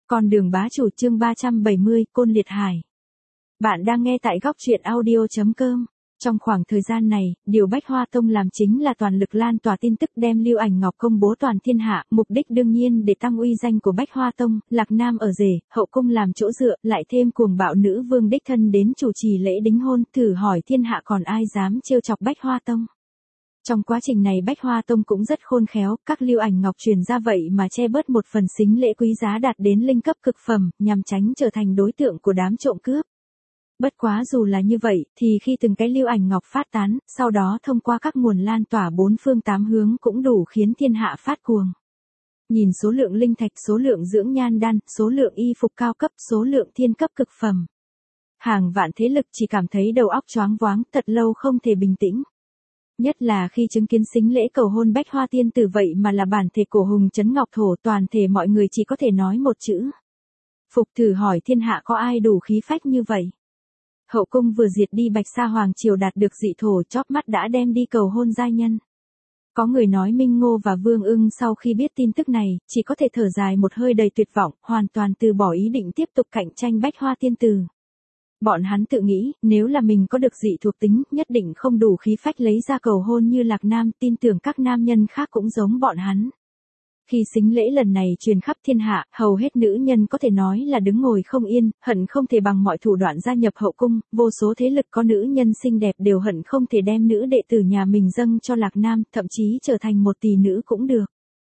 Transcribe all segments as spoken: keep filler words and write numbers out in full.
Con đường bá chủ chương ba trăm bảy mươi, Côn Liệt Hải. Bạn đang nghe tại góc truyện audio chấm com. Trong khoảng thời gian này, điều Bách Hoa Tông làm chính là toàn lực lan tỏa tin tức đem Lưu Ảnh Ngọc công bố toàn thiên hạ, mục đích đương nhiên để tăng uy danh của Bách Hoa Tông, Lạc Nam ở rể, hậu cung làm chỗ dựa, lại thêm cuồng bạo nữ vương đích thân đến chủ trì lễ đính hôn, thử hỏi thiên hạ còn ai dám trêu chọc Bách Hoa Tông. Trong quá trình này Bách Hoa Tông cũng rất khôn khéo, các Lưu Ảnh Ngọc truyền ra vậy mà che bớt một phần sính lễ quý giá đạt đến linh cấp cực phẩm, nhằm tránh trở thành đối tượng của đám trộm cướp. Bất quá dù là như vậy, thì khi từng cái Lưu Ảnh Ngọc phát tán, sau đó thông qua các nguồn lan tỏa bốn phương tám hướng cũng đủ khiến thiên hạ phát cuồng. Nhìn số lượng linh thạch, số lượng dưỡng nhan đan, số lượng y phục cao cấp, số lượng thiên cấp cực phẩm. Hàng vạn thế lực chỉ cảm thấy đầu óc choáng váng, thật lâu không thể bình tĩnh. Nhất là khi chứng kiến sính lễ cầu hôn Bách Hoa tiên tử vậy mà là bản thể cổ hùng trấn ngọc thổ, toàn thể mọi người chỉ có thể nói một chữ. Phục. Thử hỏi thiên hạ có ai đủ khí phách như vậy. Hậu cung vừa diệt đi Bạch Sa Hoàng triều đạt được dị thổ, chóp mắt đã đem đi cầu hôn giai nhân. Có người nói Minh Ngô và Vương Ưng sau khi biết tin tức này, chỉ có thể thở dài một hơi đầy tuyệt vọng, hoàn toàn từ bỏ ý định tiếp tục cạnh tranh Bách Hoa tiên tử. Bọn hắn tự nghĩ, nếu là mình có được dị thuộc tính, nhất định không đủ khí phách lấy ra cầu hôn như Lạc Nam, tin tưởng các nam nhân khác cũng giống bọn hắn. Khi sính lễ lần này truyền khắp thiên hạ, hầu hết nữ nhân có thể nói là đứng ngồi không yên, hận không thể bằng mọi thủ đoạn gia nhập hậu cung, vô số thế lực có nữ nhân xinh đẹp đều hận không thể đem nữ đệ tử nhà mình dâng cho Lạc Nam, thậm chí trở thành một tỷ nữ cũng được.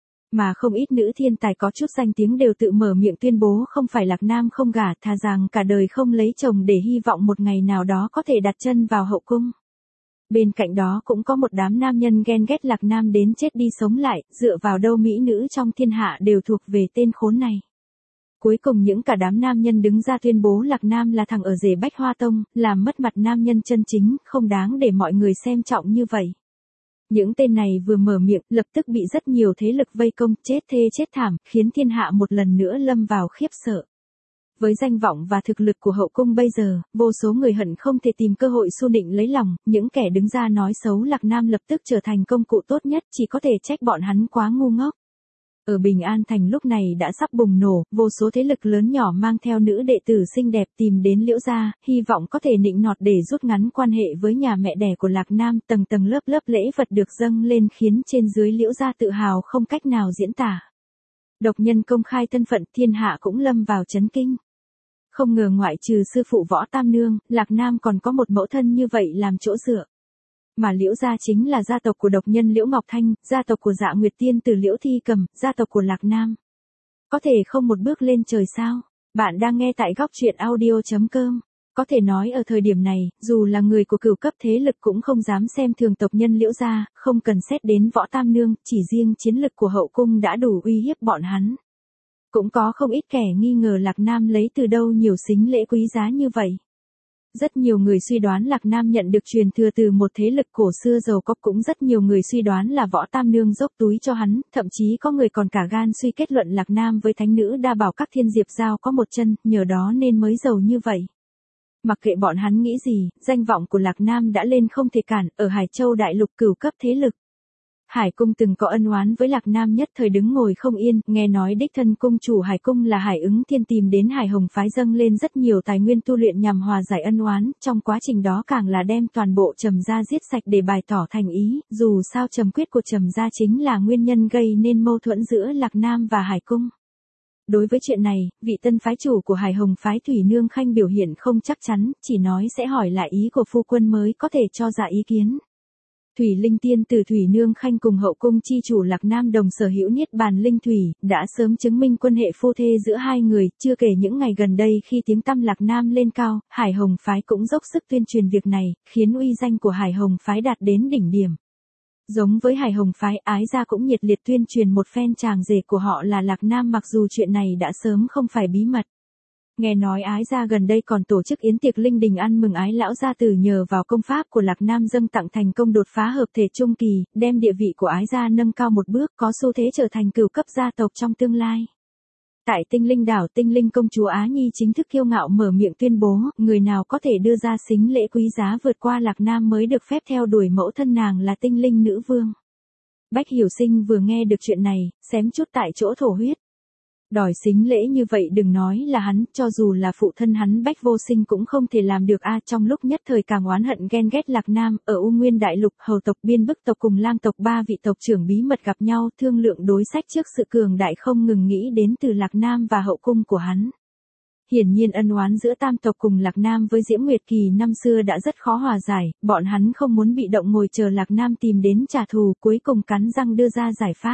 Mà không ít nữ thiên tài có chút danh tiếng đều tự mở miệng tuyên bố không phải Lạc Nam không gả, thà rằng cả đời không lấy chồng để hy vọng một ngày nào đó có thể đặt chân vào hậu cung. Bên cạnh đó cũng có một đám nam nhân ghen ghét Lạc Nam đến chết đi sống lại, dựa vào đâu mỹ nữ trong thiên hạ đều thuộc về tên khốn này. Cuối cùng những cả đám nam nhân đứng ra tuyên bố Lạc Nam là thằng ở rể Bách Hoa Tông, làm mất mặt nam nhân chân chính, không đáng để mọi người xem trọng như vậy. Những tên này vừa mở miệng, lập tức bị rất nhiều thế lực vây công, chết thê chết thảm, khiến thiên hạ một lần nữa lâm vào khiếp sợ. Với danh vọng và thực lực của hậu cung bây giờ, vô số người hận không thể tìm cơ hội xu nịnh lấy lòng, những kẻ đứng ra nói xấu Lạc Nam lập tức trở thành công cụ tốt nhất, chỉ có thể trách bọn hắn quá ngu ngốc. Ở Bình An Thành lúc này đã sắp bùng nổ, vô số thế lực lớn nhỏ mang theo nữ đệ tử xinh đẹp tìm đến Liễu gia, hy vọng có thể nịnh nọt để rút ngắn quan hệ với nhà mẹ đẻ của Lạc Nam, tầng tầng lớp lớp lễ vật được dâng lên khiến trên dưới Liễu gia tự hào không cách nào diễn tả. Độc nhân công khai thân phận, thiên hạ cũng lâm vào chấn kinh. Không ngờ ngoại trừ sư phụ Võ Tam Nương, Lạc Nam còn có một mẫu thân như vậy làm chỗ dựa. Mà Liễu gia chính là gia tộc của độc nhân Liễu Ngọc Thanh, gia tộc của Dạ Nguyệt Tiên Tử Liễu Thi Cầm, gia tộc của Lạc Nam. Có thể không một bước lên trời sao? Bạn đang nghe tại góc truyện audio chấm com. Có thể nói ở thời điểm này, dù là người của cửu cấp thế lực cũng không dám xem thường tộc nhân Liễu gia, không cần xét đến Võ Tam Nương, chỉ riêng chiến lực của hậu cung đã đủ uy hiếp bọn hắn. Cũng có không ít kẻ nghi ngờ Lạc Nam lấy từ đâu nhiều sính lễ quý giá như vậy. Rất nhiều người suy đoán Lạc Nam nhận được truyền thừa từ một thế lực cổ xưa giàu có, cũng rất nhiều người suy đoán là Võ Tam Nương dốc túi cho hắn, thậm chí có người còn cả gan suy kết luận Lạc Nam với thánh nữ đa bảo các thiên diệp giao có một chân, nhờ đó nên mới giàu như vậy. Mặc kệ bọn hắn nghĩ gì, danh vọng của Lạc Nam đã lên không thể cản, ở Hải Châu đại lục cửu cấp thế lực. Hải cung từng có ân oán với Lạc Nam nhất thời đứng ngồi không yên, nghe nói đích thân cung chủ Hải cung là Hải Ứng Thiên tìm đến Hải Hồng phái dâng lên rất nhiều tài nguyên tu luyện nhằm hòa giải ân oán, trong quá trình đó càng là đem toàn bộ Trầm gia giết sạch để bày tỏ thành ý, dù sao Trầm quyết của Trầm gia chính là nguyên nhân gây nên mâu thuẫn giữa Lạc Nam và Hải cung. Đối với chuyện này, vị tân phái chủ của Hải Hồng phái Thủy Nương Khanh biểu hiện không chắc chắn, chỉ nói sẽ hỏi lại ý của phu quân mới có thể cho ra ý kiến. Thủy Linh Tiên Tử Thủy Nương Khanh cùng hậu cung chi chủ Lạc Nam đồng sở hữu niết bàn linh thủy, đã sớm chứng minh quan hệ phu thê giữa hai người, chưa kể những ngày gần đây khi tiếng tăm Lạc Nam lên cao, Hải Hồng phái cũng dốc sức tuyên truyền việc này, khiến uy danh của Hải Hồng phái đạt đến đỉnh điểm. Giống với Hải Hồng phái, Ái gia cũng nhiệt liệt tuyên truyền một phen chàng rể của họ là Lạc Nam, mặc dù chuyện này đã sớm không phải bí mật. Nghe nói Ái gia gần đây còn tổ chức yến tiệc linh đình ăn mừng Ái lão gia tử nhờ vào công pháp của Lạc Nam dâng tặng thành công đột phá hợp thể trung kỳ, đem địa vị của Ái gia nâng cao một bước, có xu thế trở thành cửu cấp gia tộc trong tương lai. Tại Tinh Linh đảo, Tinh Linh công chúa Á Nhi chính thức kiêu ngạo mở miệng tuyên bố, người nào có thể đưa ra sính lễ quý giá vượt qua Lạc Nam mới được phép theo đuổi mẫu thân nàng là Tinh Linh nữ vương. Bách Hiểu Sinh vừa nghe được chuyện này, xém chút tại chỗ thổ huyết. Đòi xính lễ như vậy đừng nói là hắn, cho dù là phụ thân hắn Bách Vô Sinh cũng không thể làm được a. Trong lúc nhất thời càng oán hận ghen ghét Lạc Nam, ở U Nguyên Đại Lục, hầu tộc, biên bức tộc cùng lang tộc ba vị tộc trưởng bí mật gặp nhau thương lượng đối sách trước sự cường đại không ngừng nghĩ đến từ Lạc Nam và hậu cung của hắn. Hiển nhiên ân oán giữa tam tộc cùng Lạc Nam với Diễm Nguyệt Kỳ năm xưa đã rất khó hòa giải, bọn hắn không muốn bị động ngồi chờ Lạc Nam tìm đến trả thù, cuối cùng cắn răng đưa ra giải pháp.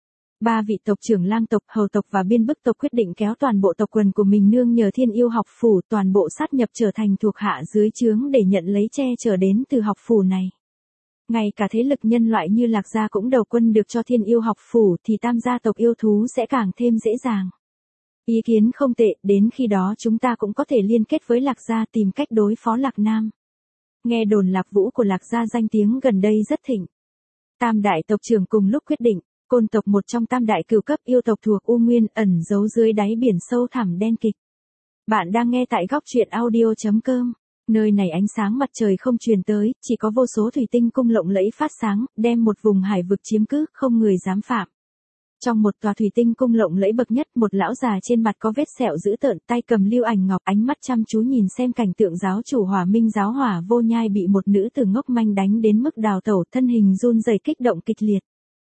Ba vị tộc trưởng lang tộc, hầu tộc và biên bức tộc quyết định kéo toàn bộ tộc quần của mình nương nhờ Thiên Yêu học phủ, toàn bộ sát nhập trở thành thuộc hạ dưới trướng để nhận lấy che chở đến từ học phủ này. Ngay cả thế lực nhân loại như Lạc gia cũng đầu quân được cho Thiên Yêu học phủ thì tam gia tộc yêu thú sẽ càng thêm dễ dàng. Ý kiến không tệ, đến khi đó chúng ta cũng có thể liên kết với Lạc gia tìm cách đối phó Lạc Nam. Nghe đồn Lạc Vũ của Lạc gia danh tiếng gần đây rất thịnh. Tam đại tộc trưởng cùng lúc quyết định. Côn tộc một trong tam đại cửu cấp yêu tộc thuộc U Nguyên ẩn giấu dưới đáy biển sâu thẳm đen kịch. Bạn đang nghe tại góc truyện audio chấm com. Nơi này ánh sáng mặt trời không truyền tới, chỉ có vô số thủy tinh cung lộng lẫy phát sáng, đem một vùng hải vực chiếm cứ, không người dám phạm. Trong một tòa thủy tinh cung lộng lẫy bậc nhất, một lão già trên mặt có vết sẹo dữ tợn, tay cầm lưu ảnh ngọc, ánh mắt chăm chú nhìn xem cảnh tượng giáo chủ Hỏa Minh giáo Hỏa Vô Nhai bị một nữ tử ngốc manh đánh đến mức đào tẩu, thân hình run rẩy kích động kịch liệt.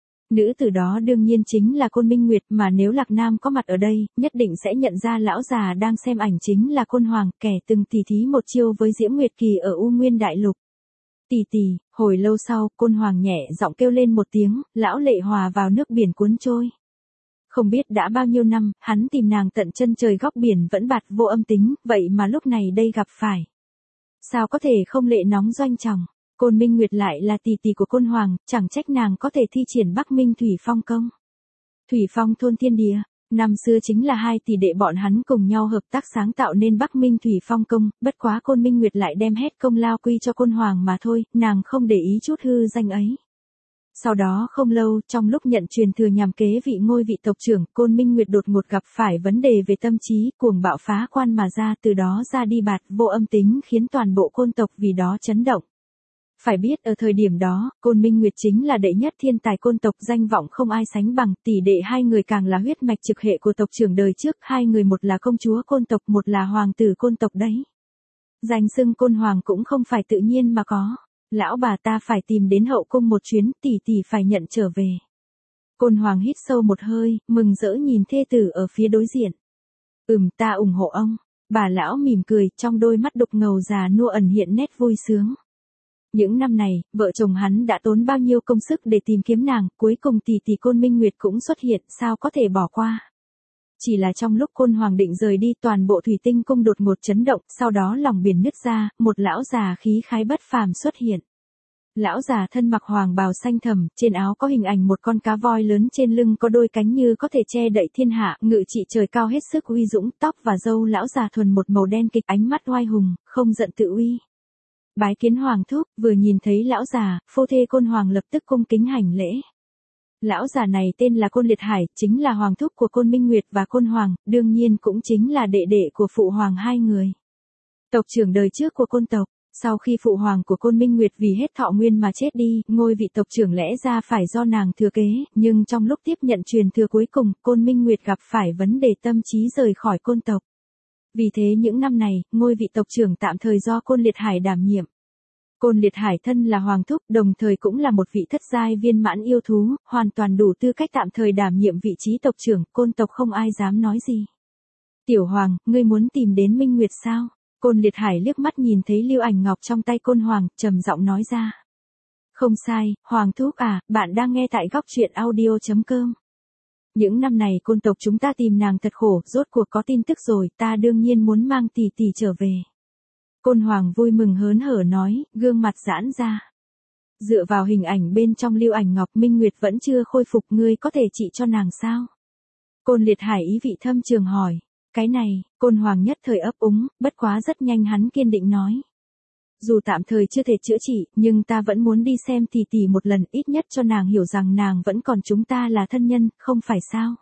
Nữ tử đó đương nhiên chính là Côn Minh Nguyệt, mà nếu Lạc Nam có mặt ở đây, nhất định sẽ nhận ra lão già đang xem ảnh chính là Côn Hoàng, kẻ từng tỉ thí một chiêu với Diễm Nguyệt Kỳ ở U Nguyên Đại Lục. Tỷ tỷ, hồi lâu sau, Côn Hoàng nhẹ giọng kêu lên một tiếng, lão lệ hòa vào nước biển cuốn trôi. Không biết đã bao nhiêu năm, hắn tìm nàng tận chân trời góc biển vẫn bạt vô âm tính, vậy mà lúc này đây gặp phải. Sao có thể không lệ nóng doanh trọng? Côn Minh Nguyệt lại là tỷ tỷ của Côn Hoàng, chẳng trách nàng có thể thi triển Bắc Minh Thủy Phong công. Thủy Phong thôn thiên địa, năm xưa chính là hai tỷ đệ bọn hắn cùng nhau hợp tác sáng tạo nên Bắc Minh Thủy Phong công, bất quá Côn Minh Nguyệt lại đem hết công lao quy cho Côn Hoàng mà thôi, nàng không để ý chút hư danh ấy. Sau đó không lâu, trong lúc nhận truyền thừa nhằm kế vị ngôi vị tộc trưởng, Côn Minh Nguyệt đột ngột gặp phải vấn đề về tâm trí, cuồng bạo phá quan mà ra, từ đó ra đi bạt vô âm tính khiến toàn bộ côn tộc vì đó chấn động. Phải biết ở thời điểm đó, Côn Minh Nguyệt chính là đệ nhất thiên tài côn tộc, danh vọng không ai sánh bằng, tỷ đệ hai người càng là huyết mạch trực hệ của tộc trưởng đời trước, hai người một là công chúa côn tộc, một là hoàng tử côn tộc đấy. Danh xưng Côn Hoàng cũng không phải tự nhiên mà có. Lão bà ta phải tìm đến hậu cung một chuyến, tỷ tỷ phải nhận trở về. Côn Hoàng hít sâu một hơi, mừng rỡ nhìn thê tử ở phía đối diện. Ừm, ta ủng hộ ông. Bà lão mỉm cười, trong đôi mắt đục ngầu già nua ẩn hiện nét vui sướng. Những năm này, vợ chồng hắn đã tốn bao nhiêu công sức để tìm kiếm nàng, cuối cùng tỷ tỷ Côn Minh Nguyệt cũng xuất hiện, sao có thể bỏ qua. Chỉ là trong lúc Côn Hoàng định rời đi, toàn bộ thủy tinh cung đột ngột chấn động, sau đó lòng biển nứt ra, một lão già khí khái bất phàm xuất hiện. Lão già thân mặc hoàng bào xanh thẳm, trên áo có hình ảnh một con cá voi lớn, trên lưng có đôi cánh như có thể che đậy thiên hạ, ngự trị trời cao hết sức uy dũng, tóc và râu lão già thuần một màu đen kịch, ánh mắt oai hùng, không giận tự uy. Bái kiến hoàng thúc, vừa nhìn thấy lão già, phu thê Côn Hoàng lập tức cung kính hành lễ. Lão già này tên là Côn Liệt Hải, chính là hoàng thúc của Côn Minh Nguyệt và Côn Hoàng, đương nhiên cũng chính là đệ đệ của phụ hoàng hai người. Tộc trưởng đời trước của côn tộc, sau khi phụ hoàng của Côn Minh Nguyệt vì hết thọ nguyên mà chết đi, ngôi vị tộc trưởng lẽ ra phải do nàng thừa kế, nhưng trong lúc tiếp nhận truyền thừa cuối cùng, Côn Minh Nguyệt gặp phải vấn đề tâm trí rời khỏi côn tộc. Vì thế những năm này, ngôi vị tộc trưởng tạm thời do Côn Liệt Hải đảm nhiệm. Côn Liệt Hải thân là hoàng thúc, đồng thời cũng là một vị thất giai viên mãn yêu thú, hoàn toàn đủ tư cách tạm thời đảm nhiệm vị trí tộc trưởng, côn tộc không ai dám nói gì. Tiểu Hoàng, ngươi muốn tìm đến Minh Nguyệt sao? Côn Liệt Hải liếc mắt nhìn thấy lưu ảnh ngọc trong tay Côn Hoàng, trầm giọng nói ra. Không sai, Hoàng thúc à, bạn đang nghe tại góc truyện audio chấm com. Những năm này côn tộc chúng ta tìm nàng thật khổ, rốt cuộc có tin tức rồi, ta đương nhiên muốn mang tỷ tỷ trở về. Côn Hoàng vui mừng hớn hở nói, gương mặt giãn ra. Dựa vào hình ảnh bên trong lưu ảnh ngọc, Minh Nguyệt vẫn chưa khôi phục, ngươi có thể trị cho nàng sao? Côn Liệt Hải ý vị thâm trường hỏi. Cái này, Côn Hoàng nhất thời ấp úng, bất quá rất nhanh hắn kiên định nói. Dù tạm thời chưa thể chữa trị, nhưng ta vẫn muốn đi xem tỷ tỷ một lần, ít nhất cho nàng hiểu rằng nàng vẫn còn chúng ta là thân nhân, không phải sao?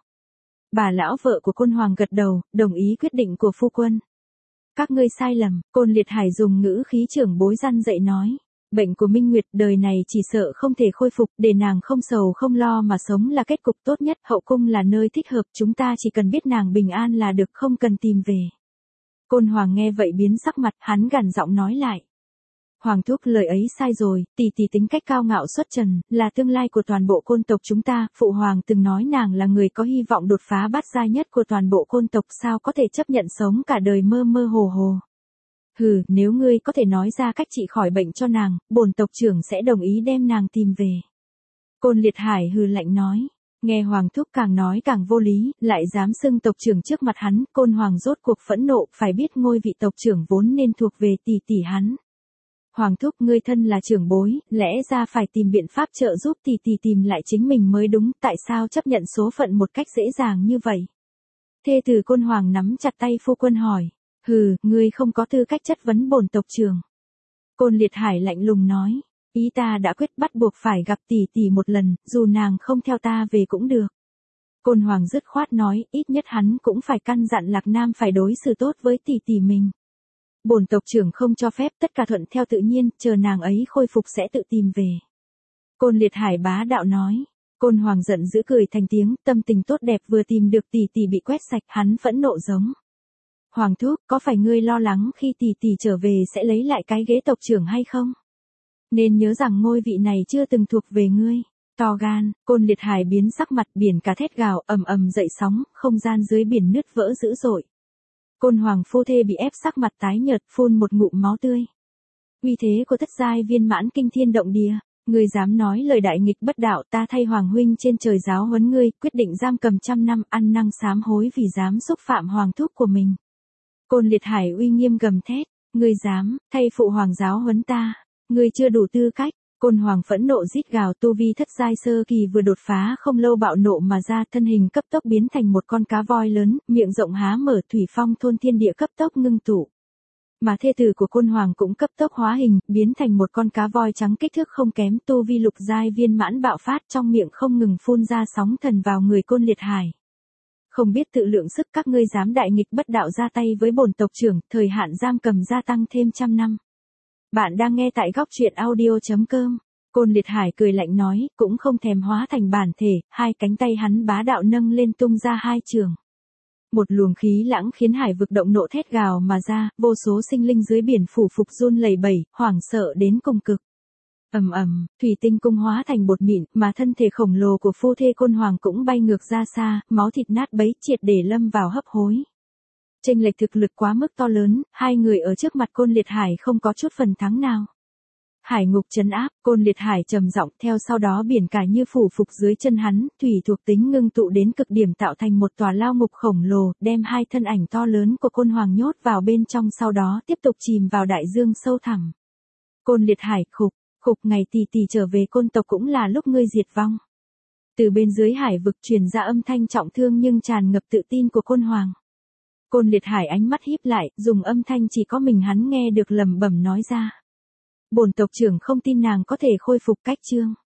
Bà lão vợ của Côn Hoàng gật đầu, đồng ý quyết định của phu quân. Các ngươi sai lầm, Côn Liệt Hải dùng ngữ khí trưởng bối răn dạy nói. Bệnh của Minh Nguyệt đời này chỉ sợ không thể khôi phục, để nàng không sầu không lo mà sống là kết cục tốt nhất, hậu cung là nơi thích hợp, chúng ta chỉ cần biết nàng bình an là được, không cần tìm về. Côn Hoàng nghe vậy biến sắc mặt, hắn gằn giọng nói lại. Hoàng thúc lời ấy sai rồi, tỷ tỷ tính cách cao ngạo xuất trần, là tương lai của toàn bộ côn tộc chúng ta, phụ hoàng từng nói nàng là người có hy vọng đột phá bát giai nhất của toàn bộ côn tộc, sao có thể chấp nhận sống cả đời mơ mơ hồ hồ. Hừ, nếu ngươi có thể nói ra cách trị khỏi bệnh cho nàng, bổn tộc trưởng sẽ đồng ý đem nàng tìm về. Côn Liệt Hải hừ lạnh nói. Nghe Hoàng thúc càng nói càng vô lý, lại dám xưng tộc trưởng trước mặt hắn, Côn Hoàng rốt cuộc phẫn nộ, phải biết ngôi vị tộc trưởng vốn nên thuộc về tỷ tỷ hắn. Hoàng thúc, ngươi thân là trưởng bối, lẽ ra phải tìm biện pháp trợ giúp tỷ tỷ tìm lại chính mình mới đúng, tại sao chấp nhận số phận một cách dễ dàng như vậy? Thê tử Côn Hoàng nắm chặt tay phu quân hỏi. Hừ, ngươi không có tư cách chất vấn bổn tộc trưởng. Côn Liệt Hải lạnh lùng nói. Ý ta đã quyết bắt buộc phải gặp tỷ tỷ một lần, dù nàng không theo ta về cũng được. Côn Hoàng dứt khoát nói, ít nhất hắn cũng phải căn dặn Lạc Nam phải đối xử tốt với tỷ tỷ mình. Bổn tộc trưởng không cho phép, tất cả thuận theo tự nhiên, chờ nàng ấy khôi phục sẽ tự tìm về. Côn Liệt Hải bá đạo nói. Côn Hoàng giận dữ cười thành tiếng, tâm tình tốt đẹp vừa tìm được tỷ tỷ bị quét sạch, hắn phẫn nộ giống. Hoàng thúc, có phải ngươi lo lắng khi tỷ tỷ trở về sẽ lấy lại cái ghế tộc trưởng hay không? Nên nhớ rằng ngôi vị này chưa từng thuộc về ngươi. To gan, Côn Liệt Hải biến sắc mặt, biển cả thét gào, ầm ầm dậy sóng, không gian dưới biển nứt vỡ dữ dội. Côn Hoàng phu thê bị ép sắc mặt tái nhợt, phun một ngụm máu tươi. Uy thế của thất giai viên mãn kinh thiên động địa, ngươi dám nói lời đại nghịch bất đạo, ta thay Hoàng huynh trên trời giáo huấn ngươi, quyết định giam cầm trăm năm, ăn năn sám hối vì dám xúc phạm hoàng thúc của mình. Côn Liệt Hải uy nghiêm gầm thét, ngươi dám thay phụ hoàng giáo huấn ta, ngươi chưa đủ tư cách. Côn Hoàng phẫn nộ rít gào, tu vi thất giai sơ kỳ vừa đột phá không lâu bạo nộ mà ra, thân hình cấp tốc biến thành một con cá voi lớn, miệng rộng há mở, thủy phong thôn thiên địa cấp tốc ngưng tụ. Mà thê tử của Côn Hoàng cũng cấp tốc hóa hình, biến thành một con cá voi trắng kích thước không kém, tu vi lục giai viên mãn bạo phát, trong miệng không ngừng phun ra sóng thần vào người Côn Liệt Hải. Không biết tự lượng sức, các ngươi dám đại nghịch bất đạo ra tay với bổn tộc trưởng, thời hạn giam cầm gia tăng thêm trăm năm. Bạn đang nghe tại góc truyện audio chấm com. Côn Liệt Hải cười lạnh nói, cũng không thèm hóa thành bản thể, hai cánh tay hắn bá đạo nâng lên tung ra hai trường. Một luồng khí lãng khiến hải vực động nộ thét gào mà ra, vô số sinh linh dưới biển phủ phục run lẩy bẩy, hoảng sợ đến cùng cực. Ầm ầm, thủy tinh cung hóa thành bột mịn, mà thân thể khổng lồ của phu thê Côn Hoàng cũng bay ngược ra xa, máu thịt nát bấy, triệt để lâm vào hấp hối. Chênh lệch thực lực quá mức to lớn, hai người ở trước mặt Côn Liệt Hải không có chút phần thắng nào. Hải ngục trấn áp, Côn Liệt Hải trầm giọng, theo sau đó biển cả như phủ phục dưới chân hắn, thủy thuộc tính ngưng tụ đến cực điểm tạo thành một tòa lao ngục khổng lồ, đem hai thân ảnh to lớn của Côn Hoàng nhốt vào bên trong, sau đó tiếp tục chìm vào đại dương sâu thẳm. Côn Liệt Hải khục, khục, ngày tỷ tỷ trở về côn tộc cũng là lúc ngươi diệt vong. Từ bên dưới hải vực truyền ra âm thanh trọng thương nhưng tràn ngập tự tin của Côn Hoàng. Côn Liệt Hải ánh mắt híp lại, dùng âm thanh chỉ có mình hắn nghe được lẩm bẩm nói ra. Bổn tộc trưởng không tin nàng có thể khôi phục cách chương.